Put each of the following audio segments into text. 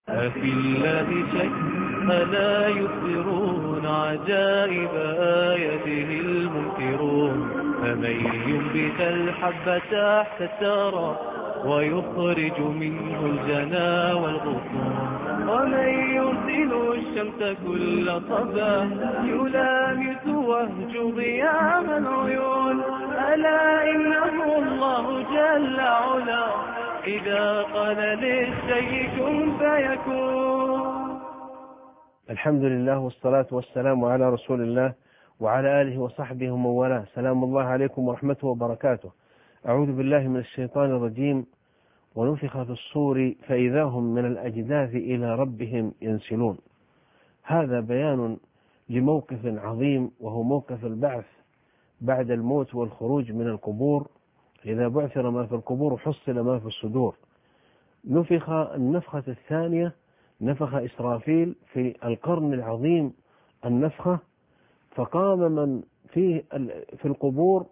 أفي الله شك ألا يبصرون عجائب آياته المنكرون فمن ينبت الحب تحت الثرى ويخرج منه الجنا والغصون ومن يرسل الشمس كل صباح يلامس وهج ضياء العيون ألا إنه الله جل علا إذا قال للشيء كن فيكون. الحمد لله والصلاة والسلام على رسول الله وعلى آله وصحبه ومن والاه. سلام الله عليكم ورحمته وبركاته. أعوذ بالله من الشيطان الرجيم. ونفخ في الصور فإذا هم من الأجداث إلى ربهم ينسلون. هذا بيان لموقف عظيم، وهو موقف البعث بعد الموت والخروج من القبور. إذا بعثر ما في القبور حصل ما في الصدور. نفخ النفخة الثانية، نفخ إسرافيل في القرن العظيم النفخة، فقام من في القبور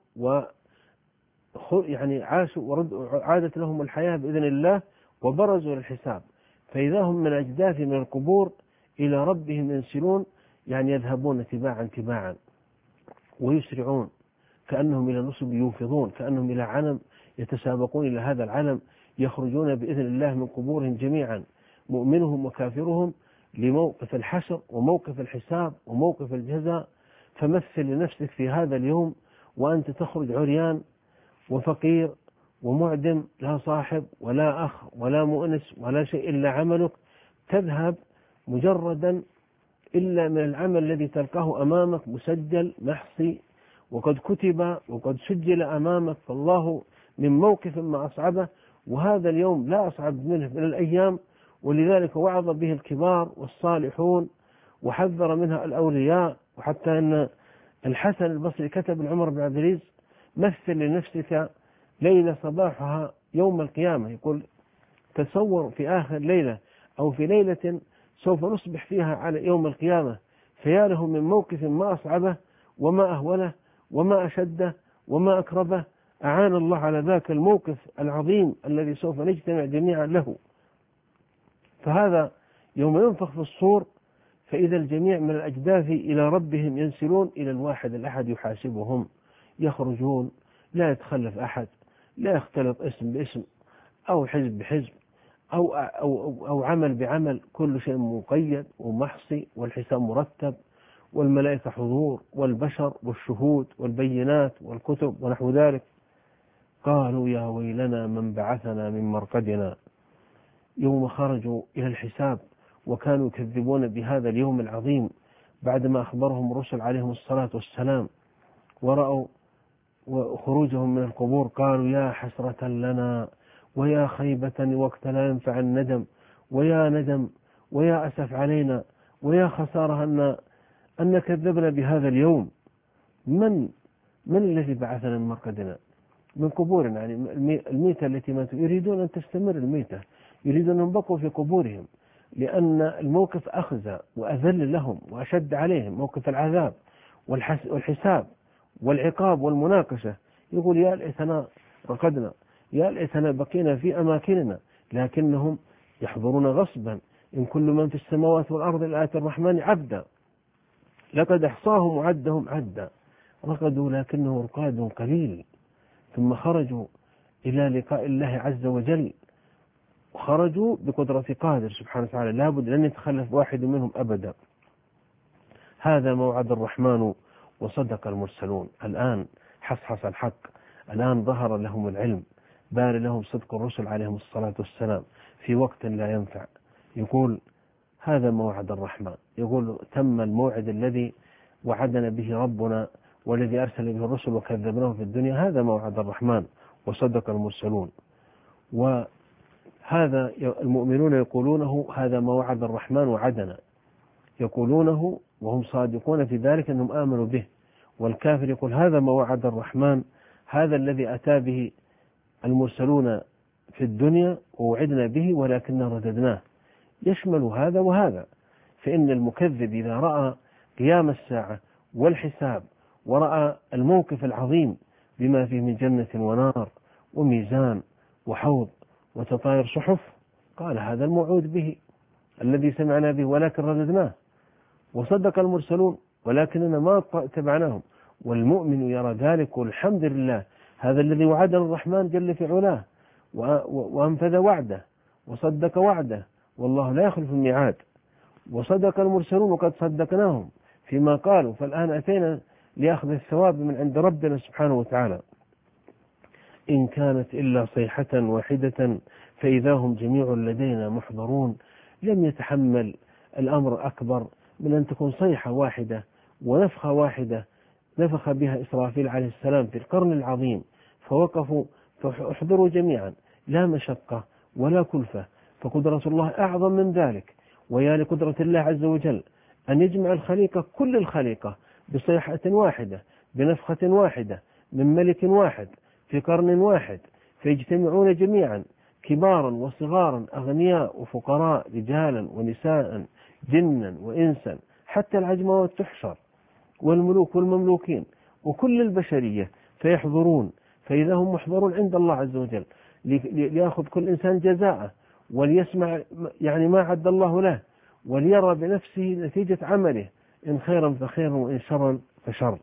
عاشوا وعادت لهم الحياة بإذن الله وبرزوا للحساب. فإذا هم من أجداث من القبور إلى ربهم ينسلون، يعني يذهبون تباعا ويسرعون، كأنهم إلى نصب يوفضون، كأنهم إلى علم يتسابقون إلى هذا العلم، يخرجون بإذن الله من قبورهم جميعا، مؤمنهم وكافرهم، لموقف الحشر وموقف الحساب وموقف الجزاء. فمثل لنفسك في هذا اليوم وأنت تخرج عريان وفقير ومعدم، لا صاحب ولا أخ ولا مؤنس ولا شيء إلا عملك، تذهب مجردا إلا من العمل الذي تلقاه أمامك مسجل محصي وقد كتب وقد سجل أمامك. فالله من موقف ما أصعبه، وهذا اليوم لا أصعب منه من الأيام، ولذلك وعظ به الكبار والصالحون وحذر منها الأولياء. وحتى أن الحسن البصري كتب لعمر بن عبد العزيز: مثل لنفسك ليلة صباحها يوم القيامة. يقول: تصور في آخر ليلة أو في ليلة سوف نصبح فيها على يوم القيامة، فيا له من موقف ما أصعبه وما أهوله وما أشده وما أكربه. أعان الله على ذاك الموقف العظيم الذي سوف نجتمع جميعا له. فهذا يوم ينفخ في الصور فإذا الجميع من الأجداث إلى ربهم ينسلون، إلى الواحد الأحد يحاسبهم. يخرجون، لا يتخلف أحد، لا يختلط اسم باسم أو حزب بحزب أو عمل بعمل، كل شيء مقيد ومحصي، والحساب مرتب، والملائكة حضور، والبشر والشهود والبينات والكتب ونحو ذلك. قالوا: يا ويلنا من بعثنا من مرقدنا. يوم خرجوا إلى الحساب وكانوا يكذبون بهذا اليوم العظيم بعدما أخبرهم الرسل عليهم الصلاة والسلام، ورأوا وخروجهم من القبور، قالوا: يا حسرة لنا ويا خيبة وقت لا ينفع الندم، ويا ندم ويا أسف علينا ويا خسارة أن كذبنا بهذا اليوم. من الذي بعثنا من مرقدنا؟ من قبورنا، يعني الميتة التي ماتوا. يريدون أن تستمر الميتة، يريدون أن يبقوا في قبورهم، لأن الموقف أخزى وأذل لهم وأشد عليهم، موقف العذاب والحساب والعقاب والمناقشة. يقول: يا ليتنا رقدنا، يا ليتنا بقينا في أماكننا، لكنهم يحضرون غصبا. إن كل من في السماوات والأرض إلا آتي الرحمن عبدا، لقد أحصاهم وعدهم عدا. رقدوا لكنه رقاد قليل، ثم خرجوا إلى لقاء الله عز وجل، وخرجوا بقدرة قادر سبحانه وتعالى، لابد لن يتخلف واحد منهم أبدا. هذا موعد الرحمن وصدق المرسلون. الآن حصحص الحق، الآن ظهر لهم العلم، بان لهم صدق الرسل عليهم الصلاة والسلام في وقت لا ينفع. يقول: هذا موعد الرحمن. يقول: تم الموعد الذي وعدنا به ربنا والذي أرسل به الرسل وكذبناه في الدنيا. هذا موعد الرحمن وصدق المرسلون. وهذا المؤمنون يقولونه: هذا موعد الرحمن وعدنا، يقولونه وهم صادقون في ذلك أنهم آمنوا به. والكافر يقول: هذا موعد الرحمن، هذا الذي أتى به المرسلون في الدنيا ووعدنا به ولكننا رددناه. يشمل هذا وهذا. فإن المكذب إذا رأى قيام الساعة والحساب ورأى الموقف العظيم بما فيه من جنة ونار وميزان وحوض وتطاير صحف، قال: هذا الموعود به، الذي سمعنا به ولكن رددناه، وصدق المرسلون ولكننا ما تبعناهم، والمؤمن يرى ذلك والحمد لله. هذا الذي وعدنا الرحمن جل في علاه وأنفذ وعده وصدق وعده، والله لا يخلف الميعاد. وصدق المرسلون وقد صدقناهم فيما قالوا، فالآن أتينا لأخذ الثواب من عند ربنا سبحانه وتعالى. إن كانت إلا صيحة واحدة فإذا هم جميع لدينا محضرون. لم يتحمل الأمر أكبر من أن تكون صيحة واحدة ونفخة واحدة نفخ بها إسرافيل عليه السلام في القرن العظيم، فوقفوا فاحضروا جميعا، لا مشقة ولا كلفة، فقدرة الله أعظم من ذلك. ويا لقدرة الله عز وجل أن يجمع الخليقة كل الخليقة بصيحة واحدة بنفخة واحدة من ملك واحد في قرن واحد، فيجتمعون جميعا كبارا وصغارا أغنياء وفقراء رجالا ونساء جنا وإنسا، حتى العجموات تحشر والملوك والمملوكين وكل البشرية فيحضرون، فإذا هم محضرون عند الله عز وجل ليأخذ كل إنسان جزاءه وليسمع يعني ما عد الله له، وليرى بنفسه نتيجة عمله، إن خيرا فخير وإن شرا فشر.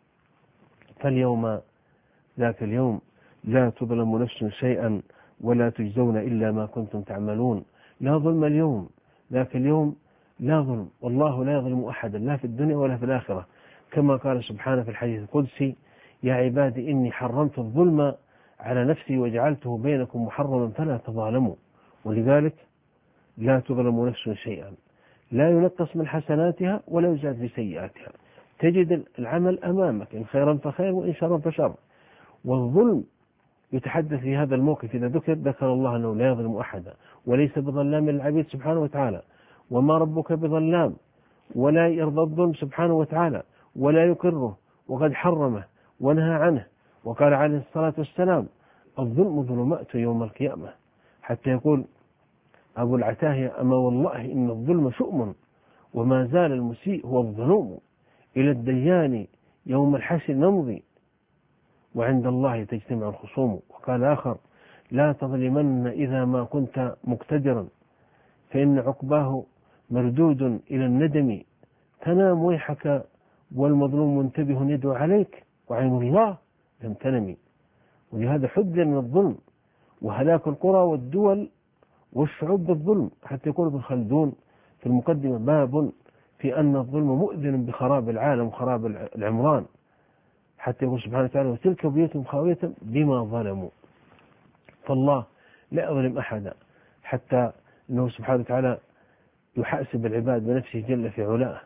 فاليوم ذاك اليوم لا تظلم نفس شيئا ولا تجزون إلا ما كنتم تعملون. لا ظلم اليوم، ذاك اليوم لا ظلم، والله لا يظلم أحدا لا في الدنيا ولا في الآخرة، كما قال سبحانه في الحديث القدسي: يا عبادي إني حرمت الظلم على نفسي وجعلته بينكم محرما فلا تظالموا. ولذلك لا تظلم نفس شيئا، لا ينقص من حسناتها ولا يزاد في سيئاتها، تجد العمل أمامك، إن خيرا فخير وإن شرا فشر. والظلم يتحدث في هذا الموقف إذا ذكر الله أنه لا يظلم أحدا وليس بظلام للعبيد سبحانه وتعالى، وما ربك بظلام، ولا يرضى الظلم سبحانه وتعالى ولا يقره، وقد حرمه ونهى عنه. وقال عليه الصلاة والسلام: الظلم ظلمات يوم القيامة. حتى يقول أبو العتاهية: أما والله إن الظلم شؤم وما زال المسيء هو الظلوم، إلى الديان يوم الحشر نمضي وعند الله تجتمع الخصوم. وقال آخر: لا تظلمن إذا ما كنت مقتدرا فإن عقباه مردود إلى الندم، تنام ويحك والمظلوم منتبه يدعو عليك وعين الله لم تنمي. ولهذا حذر من الظلم وهلاك القرى والدول والشعوب بالظلم. حتى يقول ابن خلدون في المقدمة باب في أن الظلم مؤذن بخراب العالم وخراب العمران، حتى يقول سبحانه وتعالى: وتلك بيوتهم خاوية بما ظلموا. فالله لا يظلم أحدا، حتى أنه سبحانه وتعالى يحاسب العباد بنفسه جل في علاه،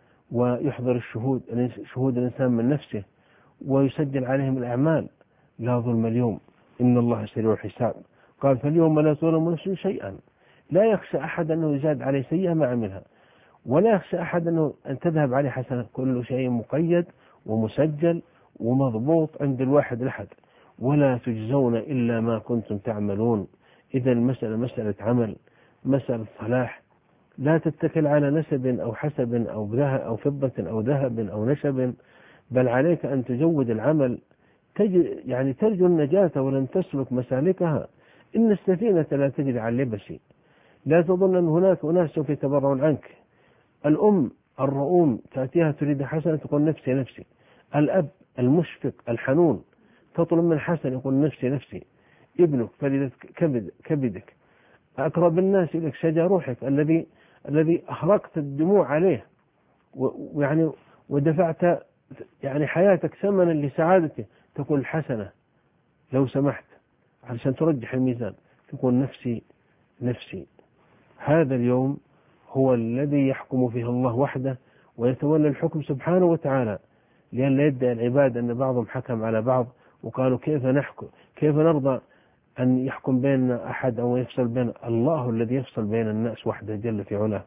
ويحضر شهود الإنسان من نفسه ويسجل عليهم الأعمال. لا ظلم اليوم إن الله سريع الحساب. قال: فاليوم لا تظلم نفس شيئا. لا يخشى أحد أنه يزاد عليه سيئة ما عملها، ولا يخشى أحد أن تذهب عليه حسنة. كل شيء مقيد ومسجل ومضبوط عند الواحد الأحد. ولا تجزون إلا ما كنتم تعملون. إذا المسألة مسألة عمل، مسألة صلاح، لا تتكل على نسب أو حسب أو فضة أو ذهب أو نشب، بل عليك أن تجود العمل، يعني ترجو النجاة ولن تسلك مسالكها. إن السفينة لا تجري على اليبس. لا تظن أن هناك أناس سوف يتبرعون عنك. الأم الرؤوم تأتيها تريد حسنة تقول نفسي نفسي. الأب المشفق الحنون تطلب من حسن يقول نفسي نفسي. ابنك فريدة كبدك. أقرب الناس إليك شجا روحك الذي أحرقت الدموع عليه ويعني ودفعت يعني حياتك ثمنا لسعادته، تقول حسنة لو سمحت علشان ترجح الميزان، تقول نفسي نفسي. هذا اليوم هو الذي يحكم فيه الله وحده ويتولى الحكم سبحانه وتعالى، لأن لا يدعي العباد أن بعضهم حكم على بعض وقالوا كيف نرضى أن يحكم بيننا أحد أو يفصل بين الله الذي يفصل بين الناس وحده جل في علاه.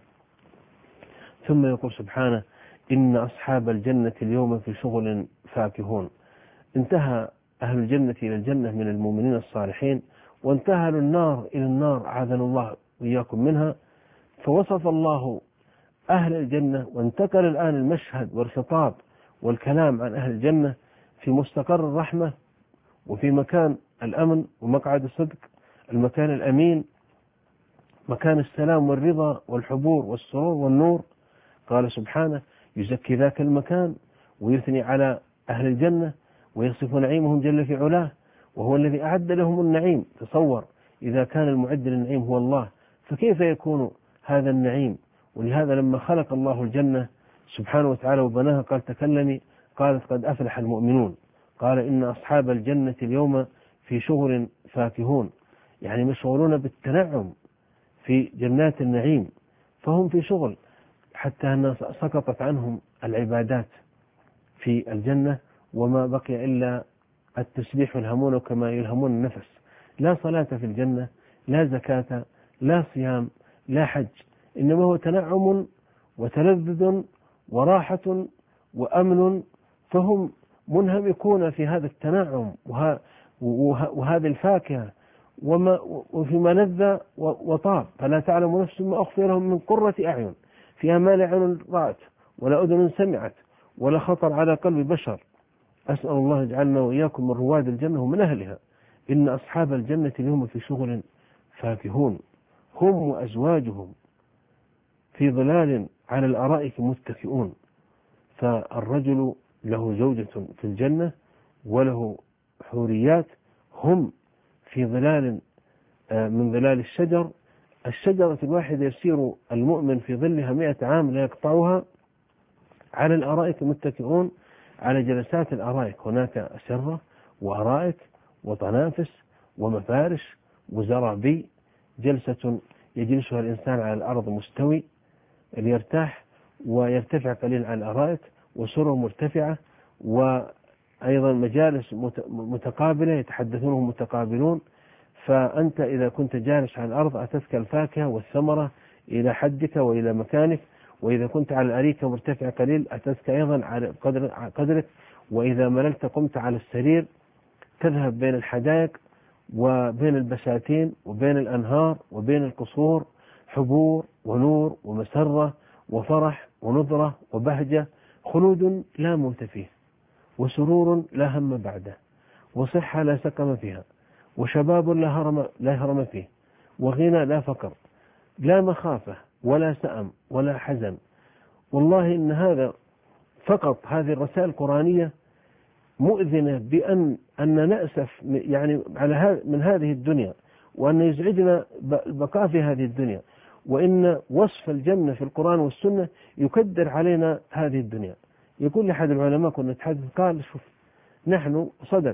ثم يقول سبحانه: إن أصحاب الجنة اليوم في شغل فاكهون. انتهى أهل الجنة إلى الجنة من المؤمنين الصالحين، وانتهى النار إلى النار عاذنا الله وإياكم منها. فوصف الله أهل الجنة، وانتقل الآن المشهد والخطاب والكلام عن أهل الجنة في مستقر الرحمة وفي مكان الأمن ومقعد الصدق، المكان الأمين. مكان السلام والرضا والحبور والسرور والنور. قال سبحانه يزكي ذاك المكان ويثني على أهل الجنة ويصف نعيمهم جل في علاه، وهو الذي أعد لهم النعيم. تصور إذا كان المعد للنعيم هو الله، فكيف يكون هذا النعيم؟ ولهذا لما خلق الله الجنة سبحانه وتعالى وبناها قال تكلمي، قالت قد أفلح المؤمنون. قال إن أصحاب الجنة اليوم في شغل فاكهون، يعني مشغولون بالتنعم في جنات النعيم، فهم في شغل حتى أن سقطت عنهم العبادات في الجنة، وما بقي إلا التسبيح يلهمون كما يلهمون النفس. لا صلاة في الجنة، لا زكاة، لا صيام، لا حج، إنما هو تنعم وتلذذ وراحة وأمن، فهم منهمكون في هذا التنعم وهذه الفاكهة وفيما لذ وطاب، فلا تعلم نفس ما أخفي لهم من قرة أعين فيها ما لا عين رأت ولا أذن سمعت ولا خطر على قلب بشر. أسأل الله يجعلنا وإياكم من رواد الجنة ومن أهلها. إن أصحاب الجنة اليوم في شغل فاكهون، هم وأزواجهم في ظلال على الأرائك متكئون. فالرجل له زوجة في الجنة وله حوريات، هم في ظلال من ظلال الشجر، الشجرة الواحدة يسير المؤمن في ظلها 100 عام لا يقطعها، على الأرائك متكئون على جلسات الأرائك. هناك أسرة وأرائك وطنافس ومفارش وزرابي، جلسة يجلسها الإنسان على الأرض مستوي ليرتاح ويرتفع قليلا على الأرائك، وسرر مرتفعة، وأيضا مجالس متقابلة يتحدثونهم متقابلون. فأنت إذا كنت جالس على الأرض أتتك الفاكهة والثمرة إلى حدك وإلى مكانك، وإذا كنت على الأريكة مرتفع قليل أتتك أيضا على قدرك، وإذا مللت قمت على السرير تذهب بين الحدائق وبين البساتين وبين الأنهار وبين القصور، حبور ونور ومسرة وفرح ونضرة وبهجة، خلود لا موت فيه، وسرور لا هم بعده، وصحة لا سقم فيها، وشباب لا هرم فيه، وغنى لا فقر، لا مخافة ولا سأم ولا حزن. والله إن هذا فقط هذه الرسائل القرآنية مؤذنة بأن نأسف يعني على من هذه الدنيا، وأن يزعجنا البقاء في هذه الدنيا، وإن وصف الجنة في القرآن والسنة يكدر علينا هذه الدنيا. يقول لأحد العلماء كنا نتحدث قال شوف نحن صدق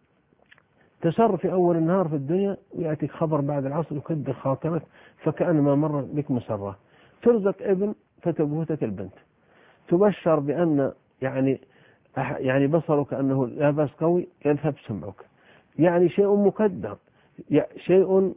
تسر في أول النهار في الدنيا ويأتيك خبر بعد العصر يكدر خاطرك فكأنما مر بك مسرة، ترزق ابن فتبوتك البنت، تبشر بأن يعني بصرك أنه لا بأس قوي يذهب سمعك، يعني شيء مقدر، شيء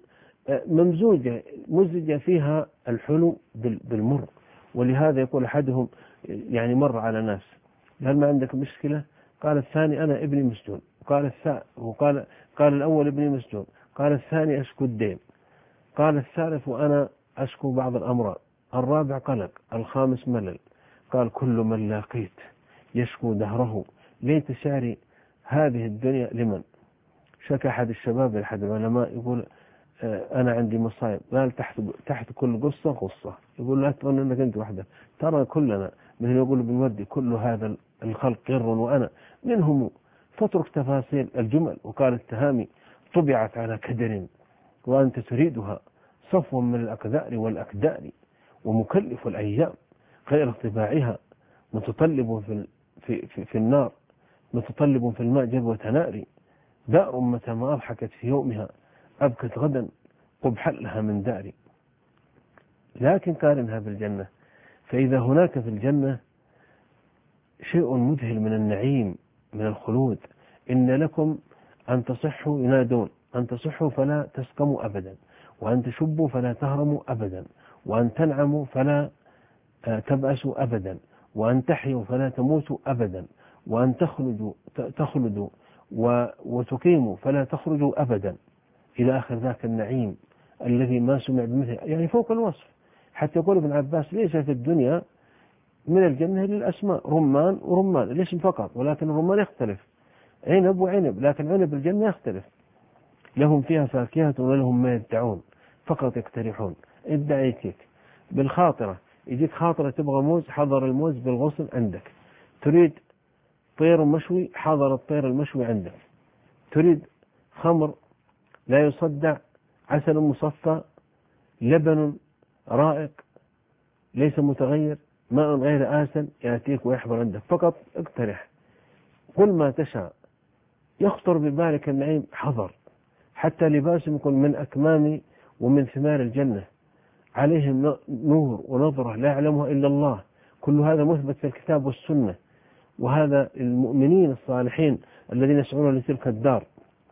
مزج فيها الحلو بالمر. ولهذا يقول أحدهم يعني مر على ناس هل ما عندك مشكلة؟ قال الثاني أنا ابني مسجون، قال الأول ابني مسجون، قال الثاني أشكو الدين، قال الثالث وأنا أشكو بعض الأمراض، الرابع قلق، الخامس ملل. قال كل من لاقيت يشكو دهره ليت شعري هذه الدنيا لمن. شكى أحد الشباب لأحد العلماء يقول أنا عندي مصايب، قال تحت كل قصة قصة، يقول لا تظن أنك أنت وحدك، ترى كلنا من يقول بنودي كل هذا الخلق قر وأنا منهم، فاترك تفاصيل الجمل. وقال التهامي طبعت على كدر وأنت تريدها صفوا من الأقدار والأكدار، ومكلف الأيام غير طباعها متطلب في النار، متطلب في الماء جذوة نار، دار متى ما أضحكت في يومها أبكت غدا قبحا لها من داري. لكن قارنها بالجنة، فإذا هناك في الجنة شيء مذهل من النعيم من الخلود. إن لكم أن تصحوا، ينادون أن تصحوا فلا تسقموا أبدا، وأن تشبوا فلا تهرموا أبدا، وأن تنعموا فلا تبأسوا أبدا، وأن تحيوا فلا تموتوا أبدا، وأن تخلدوا وتقيموا فلا تخرجوا أبدا، إلى آخر ذاك النعيم الذي ما سمع بمثله، يعني فوق الوصف. حتى يقول ابن عباس ليس في الدنيا من الجنة للأسماء رمان ورمان الاسم فقط، ولكن الرمان يختلف، عنب وعنب، لكن عنب الجنة يختلف. لهم فيها فاكهة ولهم ما يدعون، فقط يقترحون. ابدأ يجيك بالخاطرة، يجيك خاطرة تبغى موز، حضر الموز بالغصن عندك. تريد طير مشوي، حضر الطير المشوي عندك. تريد خمر لا يصدع، عسل مصفى، لبن رائق ليس متغير، ماء غير آسن، يأتيك ويحضر عندك. فقط اقترح، قل ما تشاء يخطر ببالك النعيم حضر. حتى لباسهم يكون من أكمام ومن ثمار الجنة، عليهم نور ونظرة لا يعلمها إلا الله. كل هذا مثبت في الكتاب والسنة، وهذا المؤمنين الصالحين الذين يسعون لتلك الدار.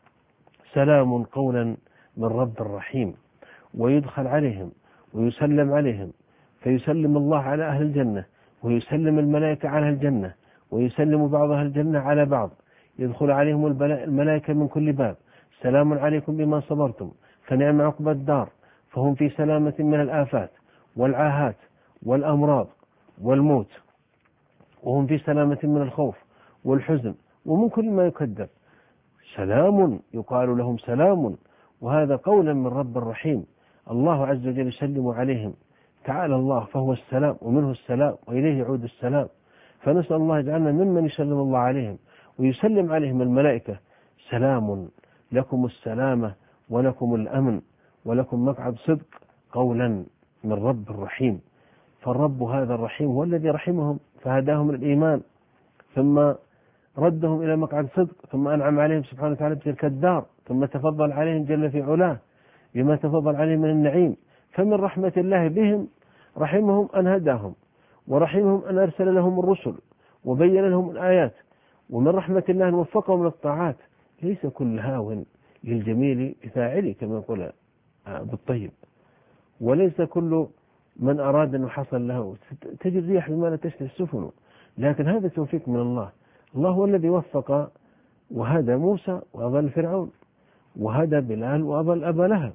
سلام قولا من رب رحيم. ويدخل عليهم ويسلم عليهم، فيسلم الله على أهل الجنة، ويسلم الملائكة على الجنة، ويسلم بعض أهل الجنة على بعض. يدخل عليهم الملائكة من كل باب، سلام عليكم بما صبرتم فنعم عقبى الدار، فهم في سلامة من الآفات والعاهات والأمراض والموت، وهم في سلامة من الخوف والحزن ومن كل ما يكدر. سلام، يقال لهم سلام، وهذا قولا من رب الرحيم. الله عز وجل يسلم عليهم. تعالى الله فهو السلام ومنه السلام وإليه يعود السلام. فنسأل الله يجعلنا ممن يسلم الله عليهم ويسلم عليهم الملائكة. سلام لكم السلامة ولكم الأمن ولكم مقعد صدق، قولا من رب الرحيم. فالرب هذا الرحيم هو الذي رحمهم فهداهم للإيمان، ثم ردهم إلى مقعد صدق، ثم أنعم عليهم سبحانه وتعالى بتلك الدار، ثم تفضل عليهم جل في علاه بما تفضل عليهم من النعيم. فمن رحمة الله بهم رحمهم أن هداهم، ورحمهم أن أرسل لهم الرسل وبين لهم الآيات، ومن رحمة الله أن وفقهم للطاعات. ليس كل هاو للجميل بفاعله كما يقول بالطيب، وليس كل من أراد أن حصل له تجد ريح بما لا تشتهي السفن، لكن هذا توفيق من الله. الله هو الذي وفق وهدى موسى وأضل فرعون، وهدى بلال وأضل أبا لهب.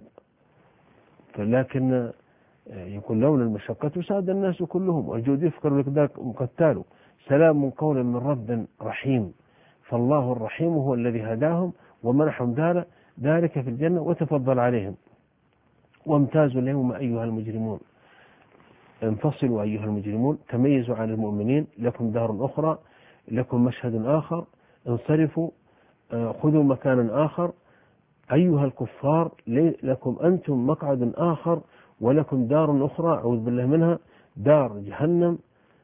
لكن يقول لولا المشقة ساد الناس كلهم، والجود يفكر لك قتال. سلام قولا من رب رحيم. فالله الرحيم هو الذي هداهم ومنحهم ذلك في الجنة وتفضل عليهم. وامتازوا اليوم أيها المجرمون، انفصلوا أيها المجرمون، تميزوا عن المؤمنين، لكم دار أخرى، لكم مشهد آخر، انصرفوا، خذوا مكانا آخر. أيها الكفار لكم أنتم مقعد آخر ولكم دار أخرى، أعوذ بالله منها، دار جهنم.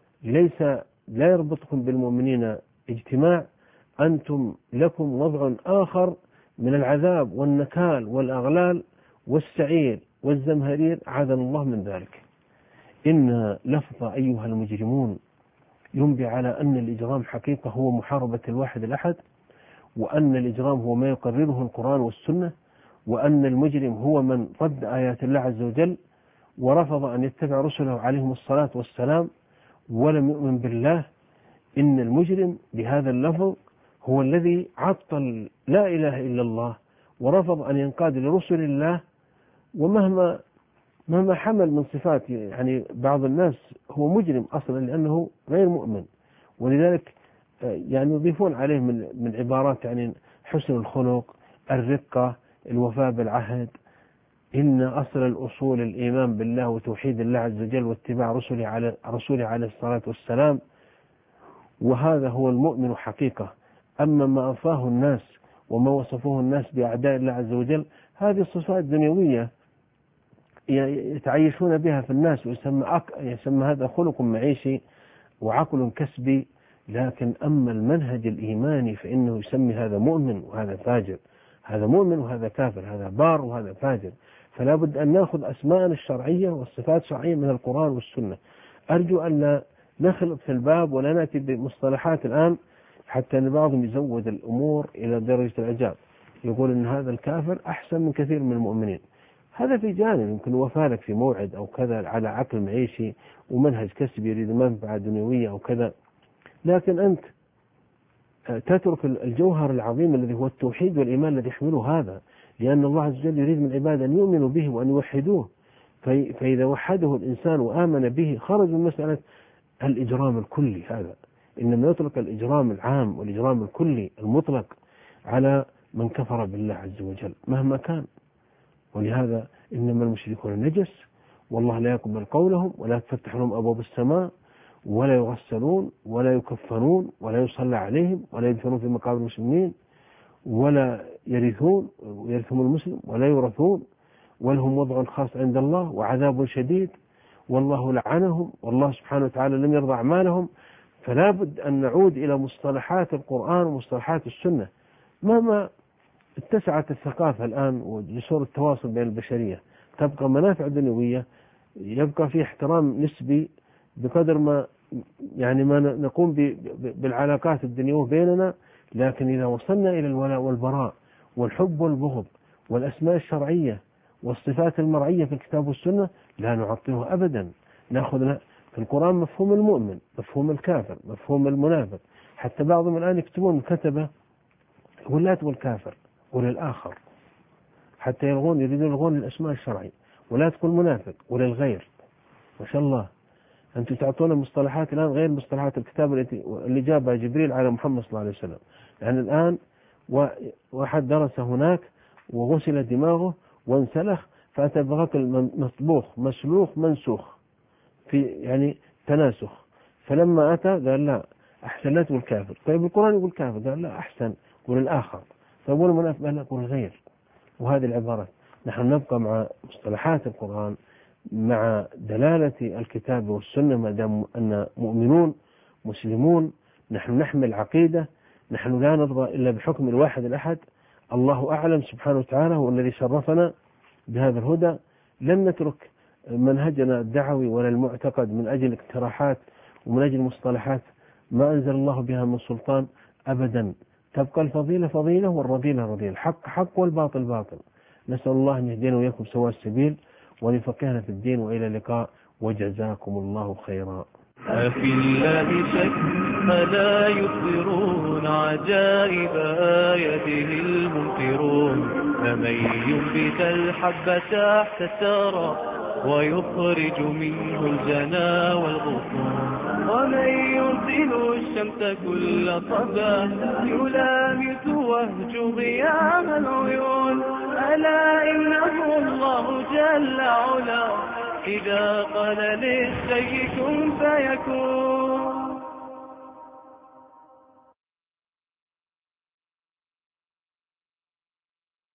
لا يربطكم بالمؤمنين اجتماع، أنتم لكم وضع آخر من العذاب والنكال والأغلال والسعير والزمهرير، عاذنا الله من ذلك. إن لفظ أيها المجرمون ينبي على أن الإجرام حقيقة هو محاربة الواحد الأحد، وأن الإجرام هو ما يقرره القرآن والسنة، وأن المجرم هو من رد آيات الله عز وجل ورفض أن يتبع رسله عليهم الصلاة والسلام ولم يؤمن بالله. إن المجرم بهذا اللفظ هو الذي عطل لا إله إلا الله ورفض أن ينقاد لرسل الله، ومهما حمل من صفات، يعني بعض الناس هو مجرم أصلا لأنه غير مؤمن، ولذلك يعني يضيفون عليه من عبارات يعني حسن الخلق، الرقة، الوفاء بالعهد. إن أصل الأصول الإيمان بالله وتوحيد الله عز وجل واتباع رسوله عليه الصلاة والسلام، وهذا هو المؤمن حقيقة. أما ما أفاه الناس وما وصفوه الناس بأعداء الله عز وجل، هذه الصفات دنيوية يتعيشون بها في الناس، ويسمى هذا خلق معيشي وعقل كسبي. لكن أما المنهج الإيماني فإنه يسمي هذا مؤمن وهذا فاجر، هذا مؤمن وهذا كافر، هذا بار وهذا فاجر. فلا بد أن نأخذ أسماءنا الشرعية والصفات الشرعية من القرآن والسنة. أرجو أن لا نخلط في الباب ولا نأتي بمصطلحات الآن حتى أن بعضهم يزود الأمور إلى درجة الإعجاب، يقول أن هذا الكافر أحسن من كثير من المؤمنين. هذا في جانب يمكن وفالك في موعد أو كذا على عقل معيشي ومنهج كسبي يريد منفعة دنيوية أو كذا، لكن أنت تترك الجوهر العظيم الذي هو التوحيد والإيمان الذي يحمله هذا، لأن الله عز وجل يريد من عباده أن يؤمنوا به وأن يوحدوه. فإذا وحده الإنسان وآمن به خرج من مسألة الإجرام الكلي هذا، إنما يترك الإجرام العام والإجرام الكلي المطلق على من كفر بالله عز وجل مهما كان. ولهذا إنما المشركون نجس، والله لا يقبل قولهم، ولا تفتح لهم أبواب السماء، ولا يغسلون ولا يكفنون ولا يصلى عليهم ولا يدفنون في مقابر المسلمين، ولا يرثون ويرثهم المسلم ولا يورثون، ولهم وضع خاص عند الله وعذاب شديد، والله لعنهم، والله سبحانه وتعالى لم يرضى أعمالهم. فلا بد أن نعود إلى مصطلحات القرآن ومصطلحات السنة. مهما اتسعت الثقافة الآن وجسور التواصل بين البشرية، تبقى منافع دنيوية، يبقى في احترام نسبي بقدر ما يعني ما نقوم بالعلاقات الدنيوية بيننا، لكن إذا وصلنا إلى الولاء والبراء والحب والبغض والأسماء الشرعية والصفات المرعية في الكتاب والسنة لا نعطيه أبدا. نأخذ في القرآن مفهوم المؤمن، مفهوم الكافر، مفهوم المنافق. حتى بعضهم الآن يكتبون كتبة يقول لا تقول كافر، قول الآخر، حتى يريدون يلغون الأسماء الشرعية، ولا تقول منافق، قول الغير. ما شاء الله، أنتم تعطون مصطلحات الآن غير مصطلحات الكتاب اللي جابها جبريل على محمد صلى الله عليه وسلم. يعني الآن واحد درس هناك وغسل دماغه وانسلخ، فأتى بغسل مطبوخ مسلوخ منسوخ، في يعني تناسخ. فلما أتى قال لا أحسن لا تقول كافر. طيب القرآن يقول كافر، قال لا أحسن قول الآخر. طيب المنافق قال لا قول غير. وهذه العبارات نحن نبقى مع مصطلحات القرآن مع دلالة الكتاب والسنة، ما دام أن مؤمنون مسلمون، نحن نحمل عقيدة، نحن لا نرضى إلا بحكم الواحد الأحد. الله أعلم سبحانه وتعالى هو الذي شرفنا بهذا الهدى. لن نترك منهجنا الدعوي ولا المعتقد من أجل اقتراحات ومن أجل مصطلحات ما أنزل الله بها من سلطان أبدا. تبقى الفضيلة فضيلة والرذيلة رذيلة، الحق حق والباطل باطل. نسأل الله أن يهدينا وإياكم سواء السبيل وأن يفقهنا في الدين، وإلى اللقاء وجزاكم الله خيرا. أفي الله شك فلا يخبرون عجائب آياته المنكرون، فمن ينبت الحب تحت الثرى ويخرج منه الجنا والغصون، ومن يرسل الشمس كل صباح يلامس وهج غيام العيون، ألا إنه الله جل علا إذا قال للشيء كن فيكون.